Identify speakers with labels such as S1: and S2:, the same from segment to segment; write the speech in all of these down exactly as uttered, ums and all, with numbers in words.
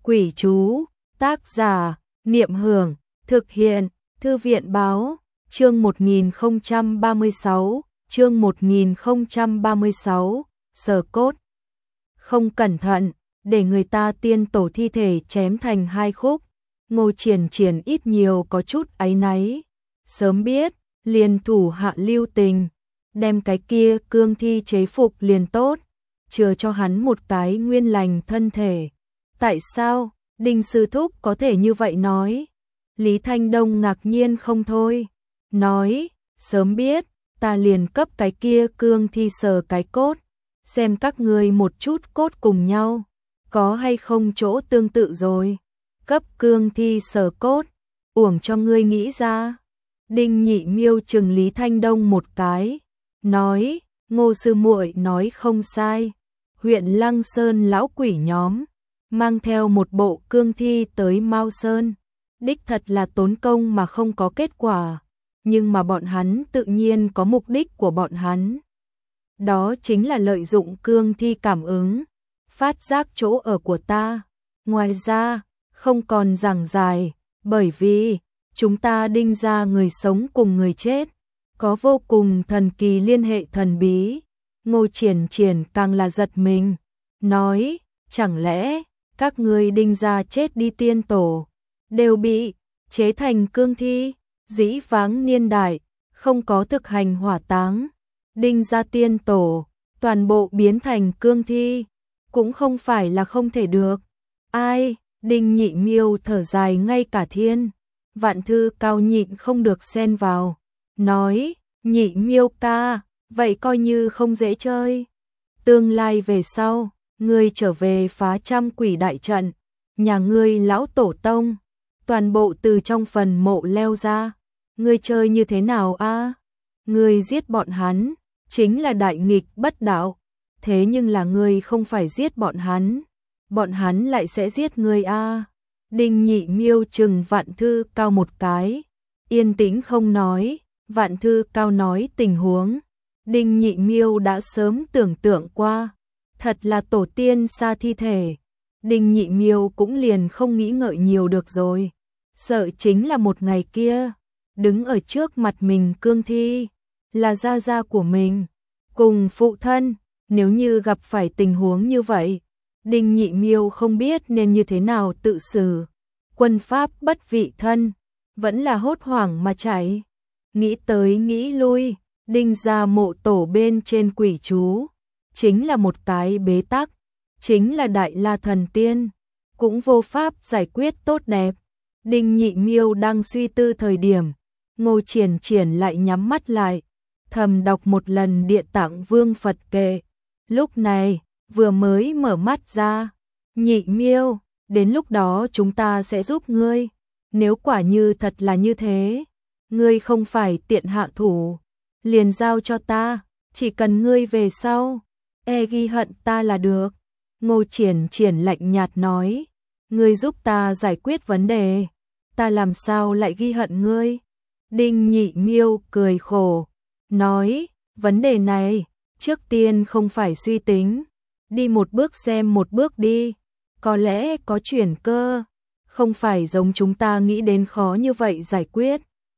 S1: Quỷ chú, tác giả, Niệm Hưởng, thực hiện, Thư viện báo, chương một nghìn không trăm ba mươi sáu, chương một nghìn không trăm ba mươi sáu, sờ cốt. Không cẩn thận, để người ta tiên tổ thi thể chém thành hai khúc, Ngô Triển Triển ít nhiều có chút áy náy. Sớm biết, liền thủ hạ lưu tình, đem cái kia cương thi chế phục liền tốt, chừa cho hắn một cái nguyên lành thân thể. Tại sao, Đinh sư thúc có thể như vậy nói? Lý Thanh Đông ngạc nhiên không thôi, nói, sớm biết, ta liền cấp cái kia cương thi sờ cái cốt, xem các ngươi một chút cốt cùng nhau, có hay không chỗ tương tự rồi. Cấp cương thi sờ cốt, uổng cho ngươi nghĩ ra. Đinh Nhị Miêu chừng Lý Thanh Đông một cái, nói, Ngô sư muội nói không sai. Huyện Lăng Sơn lão quỷ nhóm mang theo một bộ cương thi tới Mao Sơn, đích thật là tốn công mà không có kết quả, nhưng mà bọn hắn tự nhiên có mục đích của bọn hắn. Đó chính là lợi dụng cương thi cảm ứng, phát giác chỗ ở của ta. Ngoài ra, không còn giảng dài, bởi vì chúng ta Đinh gia người sống cùng người chết, có vô cùng thần kỳ liên hệ thần bí. Ngô Triển Triển càng là giật mình, nói, chẳng lẽ các ngươi Đinh gia chết đi tiên tổ đều bị chế thành cương thi? Dĩ vãng niên đại không có thực hành hỏa táng, Đinh gia tiên tổ toàn bộ biến thành cương thi, cũng không phải là không thể được. Ai? Đinh Nhị Miêu thở dài, ngay cả Thiên Vạn Thư Cao nhịn không được xen vào, nói, Nhị Miêu ca, vậy coi như không dễ chơi. Tương lai về sau, ngươi trở về phá trăm quỷ đại trận, nhà ngươi lão tổ tông toàn bộ từ trong phần mộ leo ra, ngươi chơi như thế nào a? Ngươi giết bọn hắn chính là đại nghịch bất đạo, thế nhưng là ngươi không phải giết bọn hắn, bọn hắn lại sẽ giết ngươi a. Đinh Nhị Miêu chừng Vạn Thư Cao một cái, yên tĩnh không nói. Vạn Thư Cao nói tình huống Đinh Nhị Miêu đã sớm tưởng tượng qua, thật là tổ tiên xa thi thể. Đinh Nhị Miêu cũng liền không nghĩ ngợi nhiều được rồi, sợ chính là một ngày kia, đứng ở trước mặt mình cương thi, là gia gia của mình, cùng phụ thân, nếu như gặp phải tình huống như vậy, Đinh Nhị Miêu không biết nên như thế nào tự xử. Quân pháp bất vị thân, vẫn là hốt hoảng mà chạy. Nghĩ tới nghĩ lui, Đinh gia mộ tổ bên trên quỷ chú chính là một cái bế tắc, chính là Đại La Thần Tiên, cũng vô pháp giải quyết tốt đẹp. Đinh Nhị Miêu đang suy tư thời điểm, Ngô Triển Triển lại nhắm mắt lại, thầm đọc một lần Địa Tạng Vương Phật kệ. Lúc này, vừa mới mở mắt ra, Nhị Miêu, đến lúc đó chúng ta sẽ giúp ngươi. Nếu quả như thật là như thế, ngươi không phải tiện hạ thủ, liền giao cho ta, chỉ cần ngươi về sau e ghi hận ta là được. Ngô Triển Triển lạnh nhạt nói, ngươi giúp ta giải quyết vấn đề, ta làm sao lại ghi hận ngươi? Đinh Nhị Miêu cười khổ, nói, vấn đề này, trước tiên không phải suy tính, đi một bước xem một bước đi, có lẽ có chuyển cơ, không phải giống chúng ta nghĩ đến khó như vậy giải quyết.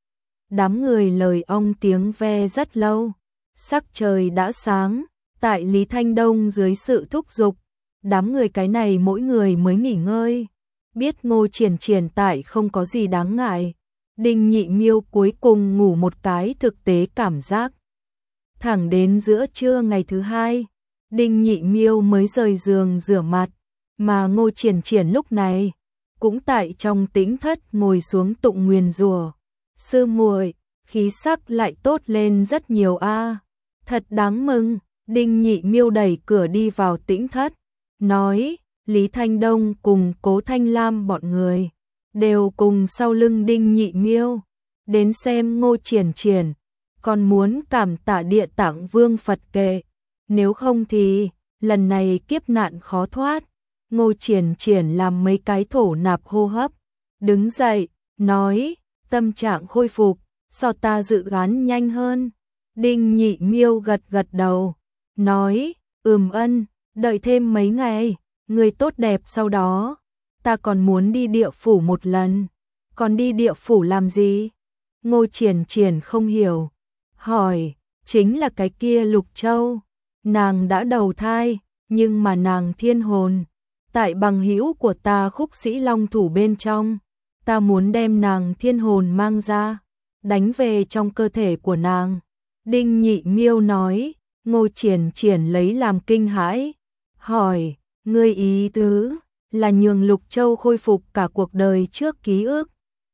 S1: Đám người lời ong tiếng ve rất lâu, sắc trời đã sáng, tại Lý Thanh Đông dưới sự thúc giục, đám người cái này mỗi người mới nghỉ ngơi, biết Ngô Triển Triển tại không có gì đáng ngại. Đinh Nhị Miêu cuối cùng ngủ một cái thực tế cảm giác. Thẳng đến giữa trưa ngày thứ hai, Đinh Nhị Miêu mới rời giường rửa mặt, mà Ngô Triển Triển lúc này cũng tại trong tĩnh thất ngồi xuống tụng nguyền rủa. Sư muội, khí sắc lại tốt lên rất nhiều a, thật đáng mừng. Đinh Nhị Miêu đẩy cửa đi vào tĩnh thất, nói, Lý Thanh Đông cùng Cố Thanh Lam bọn người đều cùng sau lưng Đinh Nhị Miêu đến xem Ngô Triển Triển, còn muốn cảm tạ Địa Tạng Vương Phật kệ, nếu không thì lần này kiếp nạn khó thoát. Ngô Triển Triển làm mấy cái thổ nạp hô hấp, đứng dậy, nói, tâm trạng khôi phục so ta dự đoán nhanh hơn. Đinh Nhị Miêu gật gật đầu, nói, ừm ân, đợi thêm mấy ngày, người tốt đẹp sau đó ta còn muốn đi địa phủ một lần. Còn đi địa phủ làm gì? Ngô Triển Triển không hiểu, hỏi, chính là cái kia Lục Châu. Nàng đã đầu thai, nhưng mà nàng thiên hồn tại bằng hữu của ta Khúc Sĩ Long thủ bên trong, ta muốn đem nàng thiên hồn mang ra, đánh về trong cơ thể của nàng. Đinh Nhị Miêu nói. Ngô Triển Triển lấy làm kinh hãi, hỏi, ngươi ý tứ là nhường Lục Châu khôi phục cả cuộc đời trước ký ức?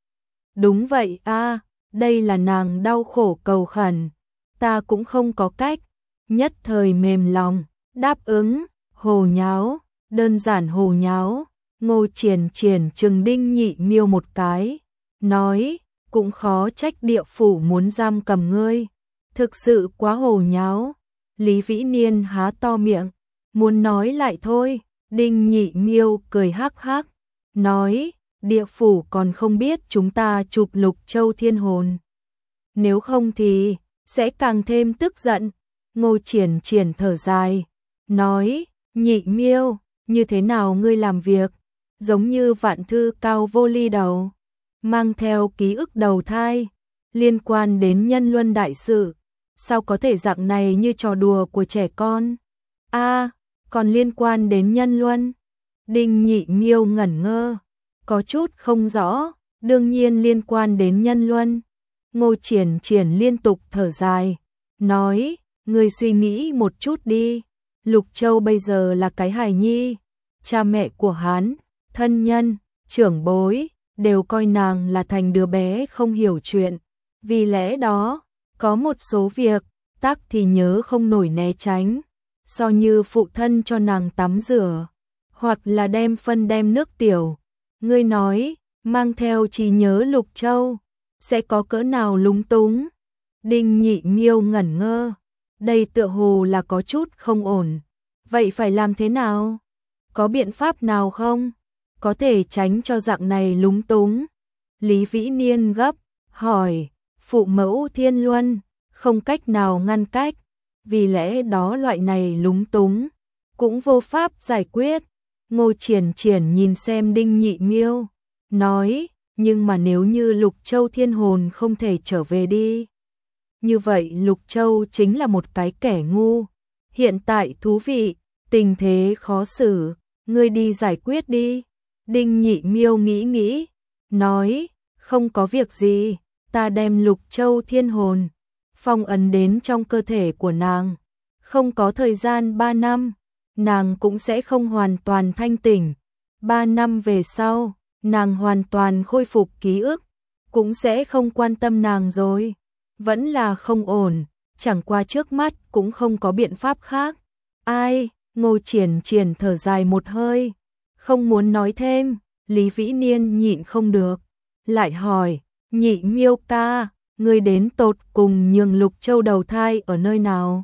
S1: Đúng vậy a, đây là nàng đau khổ cầu khẩn, ta cũng không có cách, nhất thời mềm lòng, đáp ứng. Hồ nháo, đơn giản hồ nháo. Ngô Triển Triển trừng Đinh Nhị Miêu một cái, nói, cũng khó trách địa phủ muốn giam cầm ngươi, thực sự quá hồ nháo. Lý Vĩ Niên há to miệng, muốn nói lại thôi. Đinh Nhị Miêu cười hắc hắc, nói, địa phủ còn không biết chúng ta chụp Lục Châu thiên hồn, nếu không thì sẽ càng thêm tức giận. Ngô Triển Triển thở dài, nói, Nhị Miêu, như thế nào ngươi làm việc, giống như vạn thư cao vô ly đầu, mang theo ký ức đầu thai, liên quan đến nhân luân đại sự, sao có thể dạng này như trò đùa của trẻ con? A, à, còn liên quan đến nhân luân? Đinh Nhị Miêu ngẩn ngơ, có chút không rõ, đương nhiên liên quan đến nhân luân. Ngô Triển Triển liên tục thở dài, nói, ngươi suy nghĩ một chút đi, Lục Châu bây giờ là cái hài nhi, cha mẹ của hắn, thân nhân, trưởng bối, đều coi nàng là thành đứa bé không hiểu chuyện, vì lẽ đó, có một số việc, tắc thì nhớ không nổi né tránh, so như phụ thân cho nàng tắm rửa, hoặc là đem phân đem nước tiểu. Ngươi nói, mang theo trí nhớ Lục Châu, sẽ có cỡ nào lúng túng? Đinh Nhị Miêu ngẩn ngơ, đây tựa hồ là có chút không ổn, vậy phải làm thế nào? Có biện pháp nào không? Có thể tránh cho dạng này lúng túng? Lý Vĩ Niên gấp, hỏi, phụ mẫu thiên luân, không cách nào ngăn cách, vì lẽ đó loại này lúng túng, cũng vô pháp giải quyết. Ngô Triển Triển nhìn xem Đinh Nhị Miêu, nói, nhưng mà nếu như Lục Châu thiên hồn không thể trở về đi, như vậy Lục Châu chính là một cái kẻ ngu. Hiện tại thú vị, tình thế khó xử, ngươi đi giải quyết đi. Đinh Nhị Miêu nghĩ nghĩ, nói, không có việc gì, ta đem Lục Châu thiên hồn phong ấn đến trong cơ thể của nàng, không có thời gian ba năm, nàng cũng sẽ không hoàn toàn thanh tỉnh. Ba năm về sau, nàng hoàn toàn khôi phục ký ức, cũng sẽ không quan tâm nàng rồi. Vẫn là không ổn, chẳng qua trước mắt cũng không có biện pháp khác. Ai? Ngô Triển Triển thở dài một hơi, không muốn nói thêm. Lý Vĩ Niên nhịn không được, lại hỏi, Nhị Miêu ca, ngươi đến tột cùng nhường Lục Châu đầu thai ở nơi nào?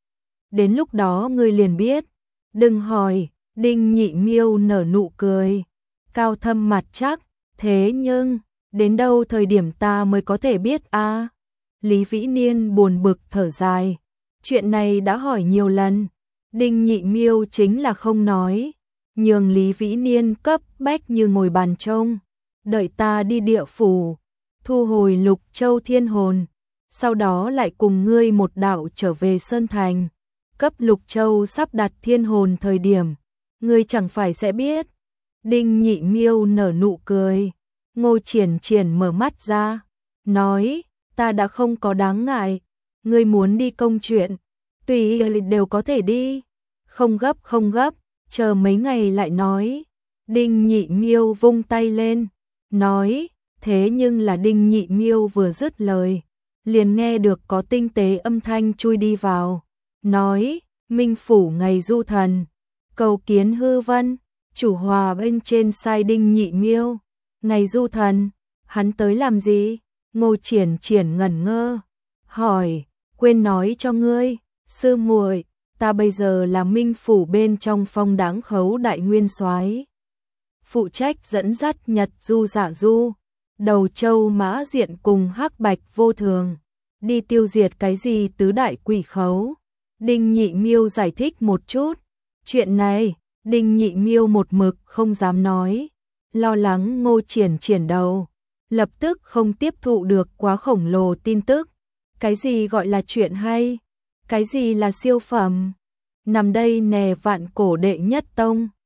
S1: Đến lúc đó ngươi liền biết. Đừng hỏi. Đinh Nhị Miêu nở nụ cười, cao thâm mặt chắc, thế nhưng, đến đâu thời điểm ta mới có thể biết a? À? Lý Vĩ Niên buồn bực thở dài, chuyện này đã hỏi nhiều lần, Đinh Nhị Miêu chính là không nói, nhường Lý Vĩ Niên cấp bách như ngồi bàn trông, đợi ta đi địa phủ, thu hồi Lục Châu thiên hồn, sau đó lại cùng ngươi một đạo trở về Sơn Thành, cấp Lục Châu sắp đặt thiên hồn thời điểm, ngươi chẳng phải sẽ biết. Đinh Nhị Miêu nở nụ cười, Ngô Triển Triển mở mắt ra, nói, ta đã không có đáng ngại, ngươi muốn đi công chuyện, tùy đều có thể đi, không gấp không gấp, chờ mấy ngày lại nói. Đinh Nhị Miêu vung tay lên, nói, thế nhưng là Đinh Nhị Miêu vừa dứt lời, liền nghe được có tinh tế âm thanh chui đi vào, nói, Minh Phủ ngày du thần, cầu kiến hư vân. Chủ hòa bên trên sai Đinh Nhị Miêu, ngày du thần, hắn tới làm gì? Ngô Triển Triển ngẩn ngơ, hỏi, quên nói cho ngươi, sư muội, ta bây giờ là Minh Phủ bên trong Phong Đáng Khấu đại nguyên soái, phụ trách dẫn dắt Nhật Du Dạ Du, Đầu Châu Mã Diện cùng Hắc Bạch Vô Thường, đi tiêu diệt cái gì tứ đại quỷ khấu. Đinh Nhị Miêu giải thích một chút, chuyện này Đinh Nhị Miêu một mực không dám nói, lo lắng Ngô Triển Triển đầu, lập tức không tiếp thụ được quá khổng lồ tin tức. Cái gì gọi là chuyện hay? Cái gì là siêu phẩm? Nằm đây nè vạn cổ đệ nhất tông.